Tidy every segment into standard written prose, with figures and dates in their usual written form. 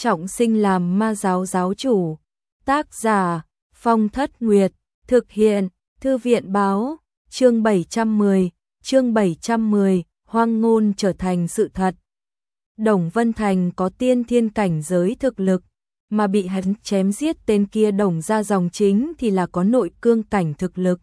trọng sinh làm ma giáo giáo chủ. Tác giả Phong Thất Nguyệt, thực hiện Thư viện báo, chương 710, hoang ngôn trở thành sự thật. Đồng Vân Thành có tiên thiên cảnh giới thực lực, mà bị hắn chém giết tên kia Đồng gia dòng chính thì là có nội cương cảnh thực lực.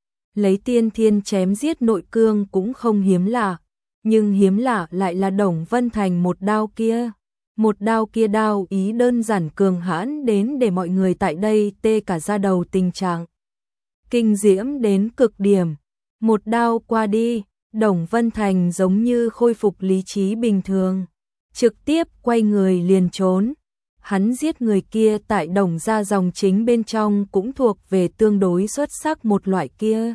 Lấy tiên thiên chém giết nội cương cũng không hiếm lạ, nhưng hiếm lạ lại là Đồng Vân Thành một đao kia. Một đao kia đao ý đơn giản cường hãn đến để mọi người tại đây tê cả da đầu, tình trạng kinh diễm đến cực điểm. Một đao qua đi, Đồng Vân Thành giống như khôi phục lý trí bình thường, trực tiếp quay người liền trốn. Hắn giết người kia tại Đồng gia dòng chính bên trong cũng thuộc về tương đối xuất sắc một loại kia.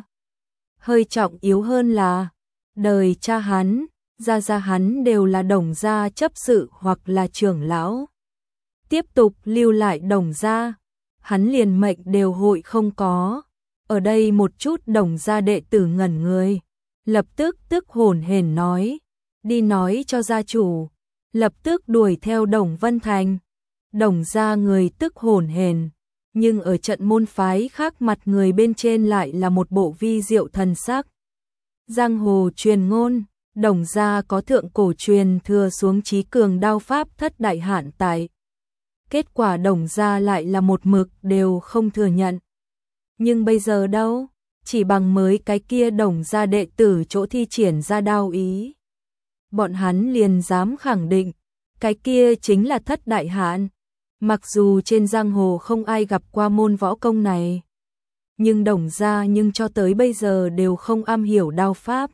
Hơi trọng yếu hơn là đời cha hắn, gia hắn đều là Đồng gia chấp sự hoặc là trưởng lão. Tiếp tục lưu lại Đồng gia, hắn liền mệnh đều hội không có. Ở đây một chút Đồng gia đệ tử ngẩn người, lập tức tức hổn hển nói, đi nói cho gia chủ, lập tức đuổi theo Đồng Vân Thành. Đồng gia người tức hổn hển, nhưng ở trận môn phái khác mặt người bên trên lại là một bộ vi diệu thần sắc. Giang hồ truyền ngôn, Đồng gia có thượng cổ truyền thừa xuống chí cường đao pháp thất đại hạn tại. Kết quả Đồng gia lại là một mực đều không thừa nhận. Nhưng bây giờ đâu, chỉ bằng mới cái kia Đồng gia đệ tử chỗ thi triển ra đao ý, bọn hắn liền dám khẳng định, cái kia chính là thất đại hạn. Mặc dù trên giang hồ không ai gặp qua môn võ công này, nhưng Đồng gia nhưng cho tới bây giờ đều không am hiểu đao pháp.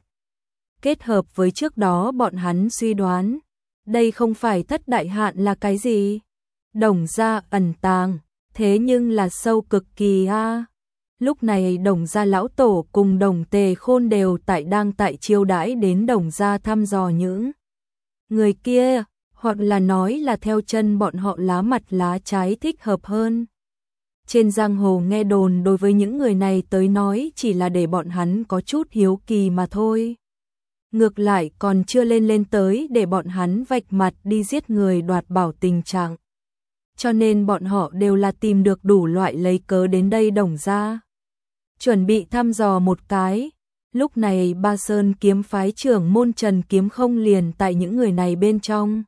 Kết hợp với trước đó bọn hắn suy đoán, đây không phải thất đại hạn là cái gì? Đồng gia ẩn tàng, thế nhưng là sâu cực kỳ a. Lúc này Đồng gia lão tổ cùng Đồng Tề Khôn đều đang tại chiêu đãi đến Đồng gia thăm dò những người kia, hoặc là nói là theo chân bọn họ lá mặt lá trái thích hợp hơn. Trên giang hồ nghe đồn đối với những người này tới nói chỉ là để bọn hắn có chút hiếu kỳ mà thôi. Ngược lại còn chưa lên tới để bọn hắn vạch mặt đi giết người đoạt bảo tình trạng. Cho nên bọn họ đều là tìm được đủ loại lấy cớ đến đây Đồng gia, chuẩn bị thăm dò một cái. Lúc này Ba Sơn kiếm phái trưởng môn Trần Kiếm Không liền tại những người này bên trong.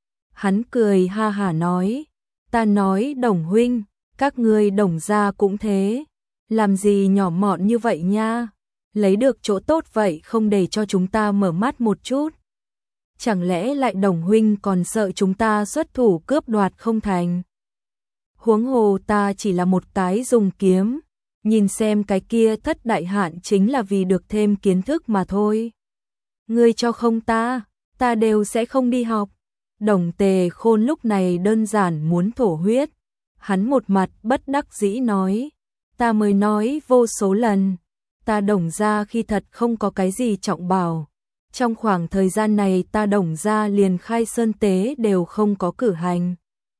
Hắn cười ha hả nói, ta nói Đồng huynh, các ngươi Đồng gia cũng thế, làm gì nhỏ mọn như vậy nha, lấy được chỗ tốt vậy không để cho chúng ta mở mắt một chút. Chẳng lẽ lại Đồng huynh còn sợ chúng ta xuất thủ cướp đoạt không thành? Huống hồ ta chỉ là một cái dùng kiếm, nhìn xem cái kia thất đại hạn chính là vì được thêm kiến thức mà thôi. Ngươi cho không ta đều sẽ không đi học. Đồng Tề Khôn lúc này đơn giản muốn thổ huyết. Hắn một mặt bất đắc dĩ nói, ta mới nói vô số lần, ta Đồng gia khi thật không có cái gì trọng bảo. Trong khoảng thời gian này ta Đồng gia liền khai sơn tế đều không có cử hành.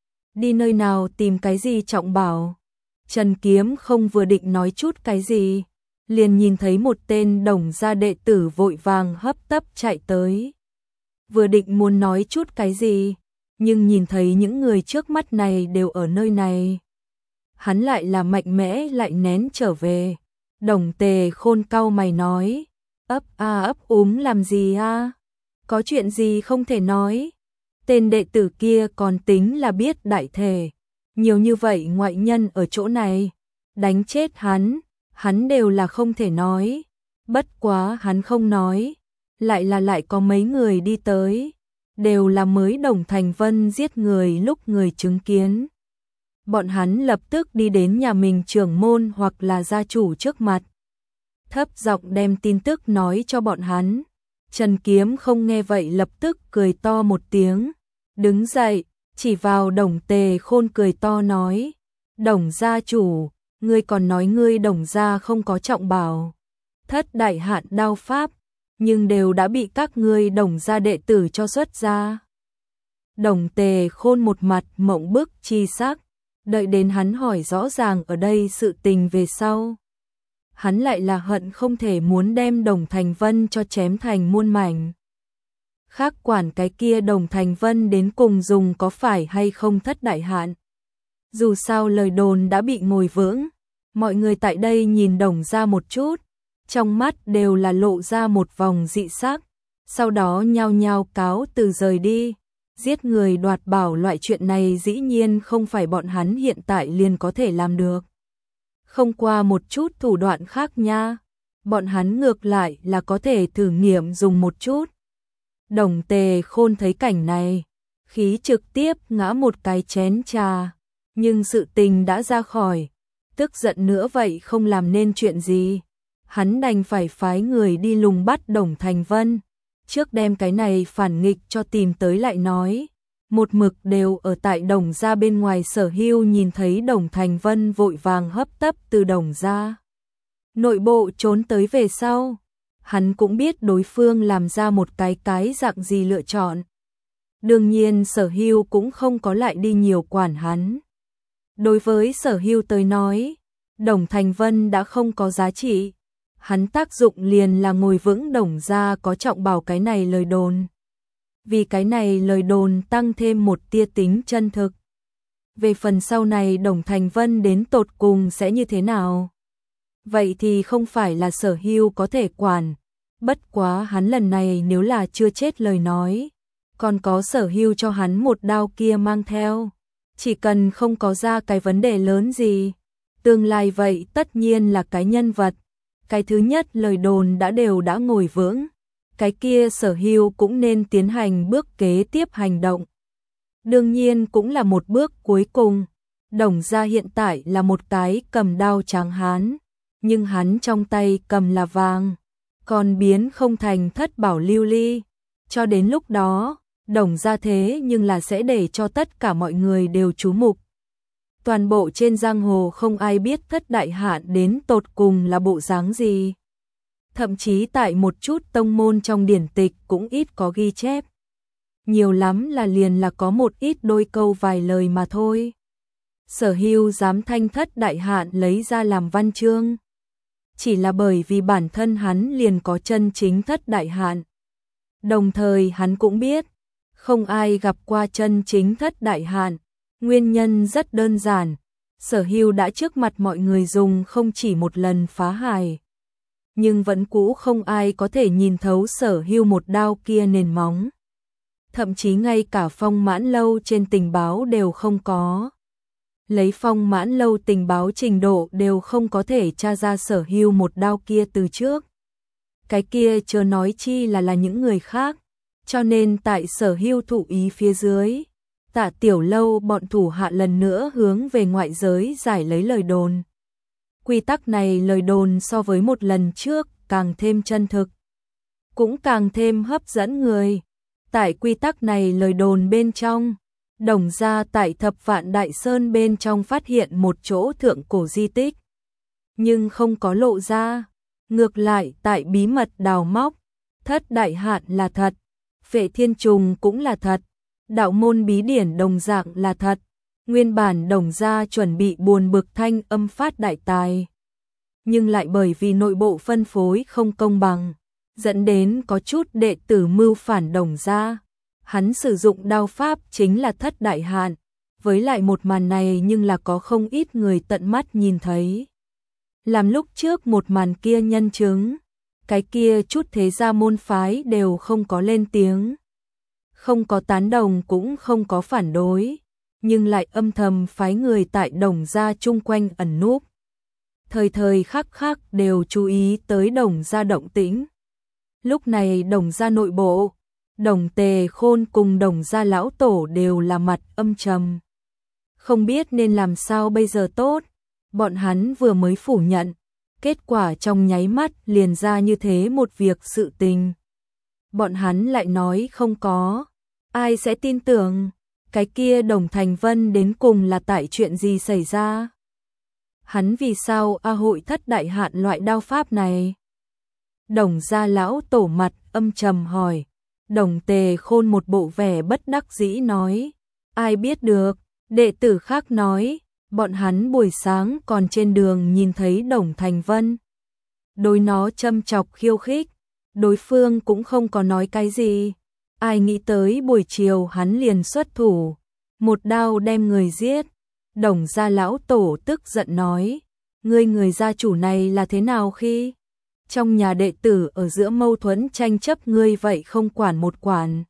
Đi nơi nào tìm cái gì trọng bảo? Trần Kiếm Không vừa định nói chút cái gì, liền nhìn thấy một tên Đồng gia đệ tử vội vàng hấp tấp chạy tới. Vừa định muốn nói chút cái gì, nhưng nhìn thấy những người trước mắt này đều ở nơi này, hắn lại là mạnh mẽ lại nén trở về. Đồng Tề Khôn cau mày nói, ấp ấp làm gì a? Có chuyện gì không thể nói? Tên đệ tử kia còn tính là biết đại thể, nhiều như vậy ngoại nhân ở chỗ này, đánh chết hắn đều là không thể nói. Bất quá hắn không nói, lại có mấy người đi tới, đều là mới Đồng Thành Vân giết người lúc người chứng kiến. Bọn hắn lập tức đi đến nhà mình trưởng môn hoặc là gia chủ trước mặt, thấp giọng đem tin tức nói cho bọn hắn. Trần Kiếm Không nghe vậy lập tức cười to một tiếng, đứng dậy, chỉ vào Đồng Tề Khôn cười to nói, Đồng gia chủ, ngươi còn nói ngươi Đồng gia không có trọng bảo, thất đại hạn đao pháp, nhưng đều đã bị các ngươi Đồng gia đệ tử cho xuất ra. Đồng Tề Khôn một mặt mộng bức chi sắc, đợi đến hắn hỏi rõ ràng ở đây sự tình về sau, hắn lại là hận không thể muốn đem Đồng Thành Vân cho chém thành muôn mảnh. khác quản cái kia Đồng Thành Vân đến cùng dùng có phải hay không thất đại hạn. Dù sao lời đồn đã bị ngồi vững, mọi người tại đây nhìn Đồng gia một chút, trong mắt đều là lộ ra một vòng dị sắc, sau đó nhao nhao cáo từ rời đi. Giết người đoạt bảo loại chuyện này dĩ nhiên không phải bọn hắn hiện tại liền có thể làm được. Không qua một chút thủ đoạn khác nha, bọn hắn ngược lại là có thể thử nghiệm dùng một chút. Đồng Tề Khôn thấy cảnh này, khí trực tiếp ngã một cái chén trà, nhưng sự tình đã ra khỏi, tức giận nữa vậy không làm nên chuyện gì. Hắn đành phải phái người đi lùng bắt Đồng Thành Vân, trước đem cái này phản nghịch cho tìm tới lại nói. Một mực đều ở tại Đồng gia bên ngoài Sở Hưu nhìn thấy Đồng Thành Vân vội vàng hấp tấp từ Đồng gia nội bộ trốn tới về sau, hắn cũng biết đối phương làm ra một cái dạng gì lựa chọn. Đương nhiên Sở Hưu cũng không có lại đi nhiều quản hắn. Đối với Sở Hưu tới nói, Đồng Thành Vân đã không có giá trị, hắn tác dụng liền là ngồi vững Đồng gia có trọng bảo cái này lời đồn. Vì cái này lời đồn tăng thêm một tia tính chân thực. Về phần sau này Đồng Thành Vân đến tột cùng sẽ như thế nào? Vậy thì không phải là Sở Hưu có thể quản. Bất quá hắn lần này nếu là chưa chết lời nói, còn có Sở Hưu cho hắn một đao kia mang theo. Chỉ cần không có ra cái vấn đề lớn gì, tương lai vậy tất nhiên là cái nhân vật. Cái thứ nhất lời đồn đã ngồi vững, cái kia Sở Hưu cũng nên tiến hành bước kế tiếp hành động. Đương nhiên cũng là một bước cuối cùng. Đồng gia hiện tại là một cái cầm đao tráng hán, nhưng hắn trong tay cầm là vàng, còn biến không thành thất bảo lưu ly. Cho đến lúc đó, Đồng gia thế nhưng là sẽ để cho tất cả mọi người đều chú mục. Toàn bộ trên giang hồ không ai biết thất đại hạn đến tột cùng là bộ dáng gì. Thậm chí tại một chút tông môn trong điển tịch cũng ít có ghi chép. Nhiều lắm là liền là có một ít đôi câu vài lời mà thôi. Sở Hưu dám thanh thất đại hạn lấy ra làm văn chương, chỉ là bởi vì bản thân hắn liền có chân chính thất đại hạn. Đồng thời hắn cũng biết, không ai gặp qua chân chính thất đại hạn. Nguyên nhân rất đơn giản, Sở Hưu đã trước mặt mọi người dùng không chỉ một lần phá hài. Nhưng vẫn cũ không ai có thể nhìn thấu Sở Hưu một đao kia nền móng. Thậm chí ngay cả Phong Mãn Lâu trên tình báo đều không có. Lấy Phong Mãn Lâu tình báo trình độ đều không có thể tra ra Sở Hưu một đao kia từ trước. Cái kia chớ nói chi là những người khác. Cho nên tại Sở Hưu thụ ý phía dưới, Tạ Tiểu Lâu bọn thủ hạ lần nữa hướng về ngoại giới giải lấy lời đồn. Quy tắc này lời đồn so với một lần trước càng thêm chân thực, cũng càng thêm hấp dẫn người. Tại quy tắc này lời đồn bên trong, Đồng gia tại Thập Vạn Đại Sơn bên trong phát hiện một chỗ thượng cổ di tích, nhưng không có lộ ra. Ngược lại tại bí mật đào móc, thất đại hạn là thật, Phệ Thiên Trùng cũng là thật, đạo môn bí điển đồng dạng là thật. Nguyên bản Đồng gia chuẩn bị buồn bực thanh âm phát đại tài, nhưng lại bởi vì nội bộ phân phối không công bằng, dẫn đến có chút đệ tử mưu phản Đồng gia. Hắn sử dụng đao pháp chính là thất đại hạn, với lại một màn này nhưng là có không ít người tận mắt nhìn thấy. Làm lúc trước một màn kia nhân chứng, cái kia chút thế gia môn phái đều không có lên tiếng, không có tán đồng cũng không có phản đối, nhưng lại âm thầm phái người tại Đồng gia chung quanh ẩn núp. Thời thời khắc khắc đều chú ý tới Đồng gia động tĩnh. Lúc này Đồng gia nội bộ, Đồng Tề Khôn cùng Đồng gia lão tổ đều là mặt âm trầm. Không biết nên làm sao bây giờ tốt, bọn hắn vừa mới phủ nhận, kết quả trong nháy mắt liền ra như thế một việc sự tình. Bọn hắn lại nói không có, ai sẽ tin tưởng, cái kia Đồng Thành Vân đến cùng là tại chuyện gì xảy ra? Hắn vì sao hội thất đại hạn loại đao pháp này? Đồng gia lão tổ mặt âm trầm hỏi. Đồng Tề Khôn một bộ vẻ bất đắc dĩ nói, ai biết được. Đệ tử khác nói, bọn hắn buổi sáng còn trên đường nhìn thấy Đồng Thành Vân. Đối nó châm chọc khiêu khích, đối phương cũng không có nói cái gì. Ai nghĩ tới buổi chiều hắn liền xuất thủ, một đao đem người giết. Đồng gia lão tổ tức giận nói, ngươi người gia chủ này là thế nào khi trong nhà đệ tử ở giữa mâu thuẫn tranh chấp ngươi vậy không quản một quản.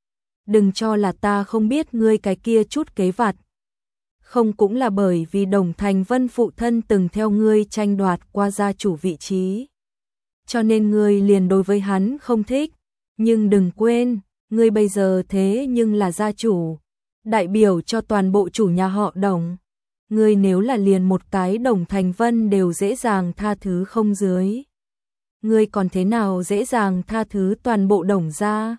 Đừng cho là ta không biết ngươi cái kia chút kế vặt. Không cũng là bởi vì Đồng Thành Vân phụ thân từng theo ngươi tranh đoạt qua gia chủ vị trí. Cho nên ngươi liền đối với hắn không thích. Nhưng đừng quên, ngươi bây giờ thế nhưng là gia chủ, đại biểu cho toàn bộ chủ nhà họ Đồng. Ngươi nếu là liền một cái Đồng Thành Vân đều dễ dàng tha thứ không dưới, ngươi còn thế nào dễ dàng tha thứ toàn bộ Đồng gia?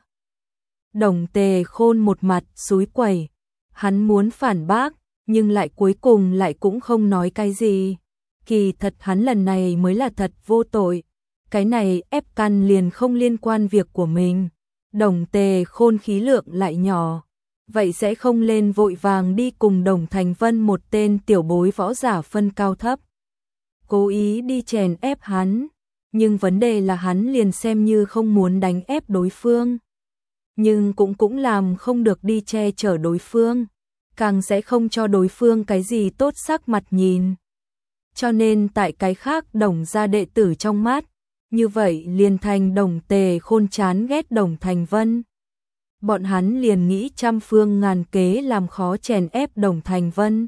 Đồng Tề Khôn một mặt xúi quẩy, hắn muốn phản bác, nhưng lại cuối cùng lại cũng không nói cái gì. Kỳ thật hắn lần này mới là thật vô tội, cái này ép căn liền không liên quan việc của mình. Đồng Tề Khôn khí lượng lại nhỏ, vậy sẽ không lên vội vàng đi cùng Đồng Thành Vân một tên tiểu bối võ giả phân cao thấp, cố ý đi chèn ép hắn. Nhưng vấn đề là hắn liền xem như không muốn đánh ép đối phương, nhưng cũng làm không được đi che chở đối phương, càng sẽ không cho đối phương cái gì tốt sắc mặt nhìn. Cho nên tại cái khác Đồng gia đệ tử trong mắt, như vậy liền thành Đồng Tề Khôn chán ghét Đồng Thành Vân. Bọn hắn liền nghĩ trăm phương ngàn kế làm khó chèn ép Đồng Thành Vân.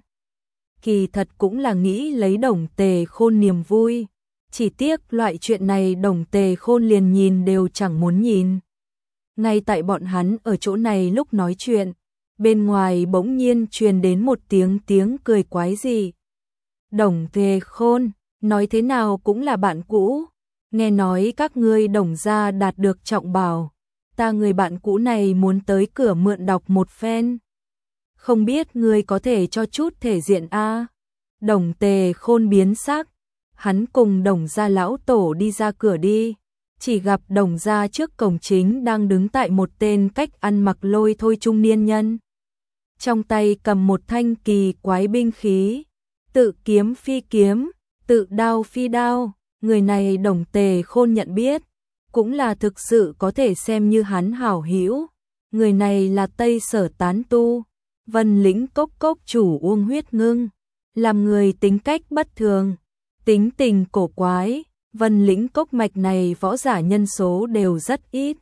Kỳ thật cũng là nghĩ lấy Đồng Tề Khôn niềm vui. Chỉ tiếc loại chuyện này Đồng Tề Khôn liền nhìn đều chẳng muốn nhìn. Ngay tại bọn hắn ở chỗ này lúc nói chuyện, bên ngoài bỗng nhiên truyền đến một tiếng cười quái dị. Đồng Tề Khôn, nói thế nào cũng là bạn cũ. Nghe nói các ngươi Đồng gia đạt được trọng bảo, ta người bạn cũ này muốn tới cửa mượn đọc một phen. Không biết ngươi có thể cho chút thể diện a? Đồng Tề Khôn biến sắc, hắn cùng Đồng gia lão tổ đi ra cửa đi, chỉ gặp Đồng gia trước cổng chính đang đứng tại một tên cách ăn mặc lôi thôi trung niên nhân. Trong tay cầm một thanh kỳ quái binh khí, tự kiếm phi kiếm, tự đao phi đao. Người này Đồng Tề Khôn nhận biết, cũng là thực sự có thể xem như hắn hảo hữu. Người này là Tây Sở tán tu, Vân Lĩnh cốc chủ Uông Huyết Ngưng, làm người tính cách bất thường, tính tình cổ quái. Vân Lĩnh cốc mạch này võ giả nhân số đều rất ít,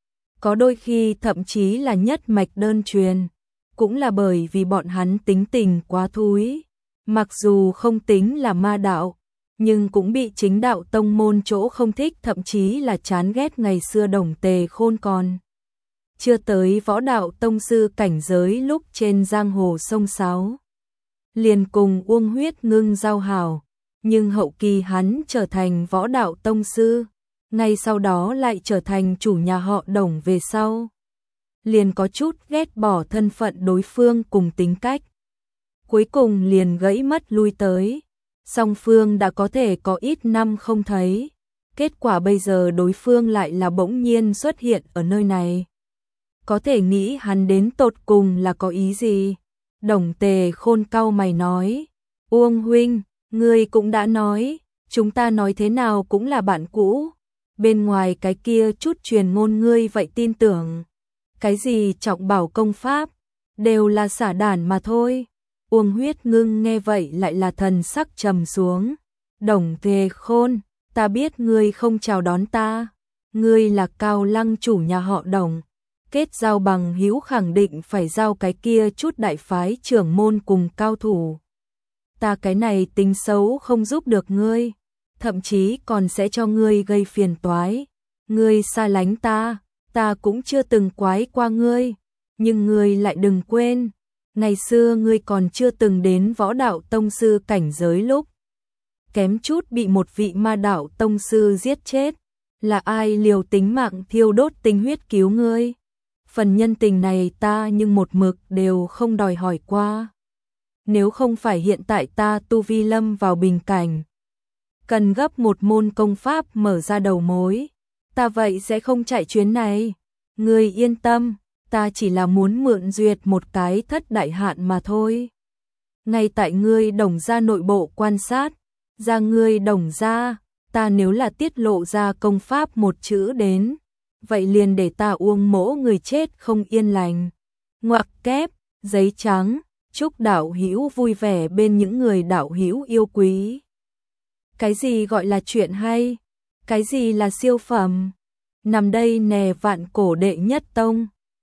có đôi khi thậm chí là nhất mạch đơn truyền, cũng là bởi vì bọn hắn tính tình quá thúi. Mặc dù không tính là ma đạo, nhưng cũng bị chính đạo tông môn chỗ không thích, thậm chí là chán ghét. Ngày xưa Đồng Tề Khôn còn chưa tới võ đạo tông sư cảnh giới lúc trên giang hồ sông sáo, liền cùng Uông Huyết Ngưng giao hảo, nhưng hậu kỳ hắn trở thành võ đạo tông sư, ngay sau đó lại trở thành chủ nhà họ Đồng về sau, liền có chút ghét bỏ thân phận đối phương cùng tính cách, cuối cùng liền gãy mất lui tới. Song phương đã có thể có ít năm không thấy, kết quả bây giờ đối phương lại là bỗng nhiên xuất hiện ở nơi này. Có thể nghĩ hắn đến tột cùng là có ý gì? Đồng Tề Khôn cau mày nói, Uông huynh, ngươi cũng đã nói, chúng ta nói thế nào cũng là bạn cũ, bên ngoài cái kia chút truyền ngôn ngươi vậy tin tưởng. Cái gì trọng bảo công pháp, đều là xả đản mà thôi. Uông Huyết Ngưng nghe vậy lại là thần sắc trầm xuống. Đồng Tề Khôn, ta biết ngươi không chào đón ta, ngươi là Cao Lăng chủ nhà họ Đồng, kết giao bằng hữu khẳng định phải giao cái kia chút đại phái trưởng môn cùng cao thủ. Ta cái này tính xấu không giúp được ngươi, thậm chí còn sẽ cho ngươi gây phiền toái. Ngươi xa lánh ta, ta cũng chưa từng quái qua ngươi, nhưng ngươi lại đừng quên, ngày xưa ngươi còn chưa từng đến võ đạo tông sư cảnh giới lúc, kém chút bị một vị ma đạo tông sư giết chết, là ai liều tính mạng thiêu đốt tinh huyết cứu ngươi? Phần nhân tình này ta nhưng một mực đều không đòi hỏi qua. Nếu không phải hiện tại ta tu vi lâm vào bình cảnh, cần gấp một môn công pháp mở ra đầu mối, ta vậy sẽ không chạy chuyến này. Ngươi yên tâm, ta chỉ là muốn mượn duyệt một cái thất đại hạn mà thôi. Ngay tại ngươi Đồng gia nội bộ quan sát, ra ngươi Đồng gia, ta nếu là tiết lộ ra công pháp một chữ đến, vậy liền để ta uông mỗ người chết không yên lành. Ngoặc kép, giấy trắng, chúc đạo hữu vui vẻ bên những người đạo hữu yêu quý. Cái gì gọi là chuyện hay? Cái gì là siêu phẩm? Nằm đây nè vạn cổ đệ nhất tông.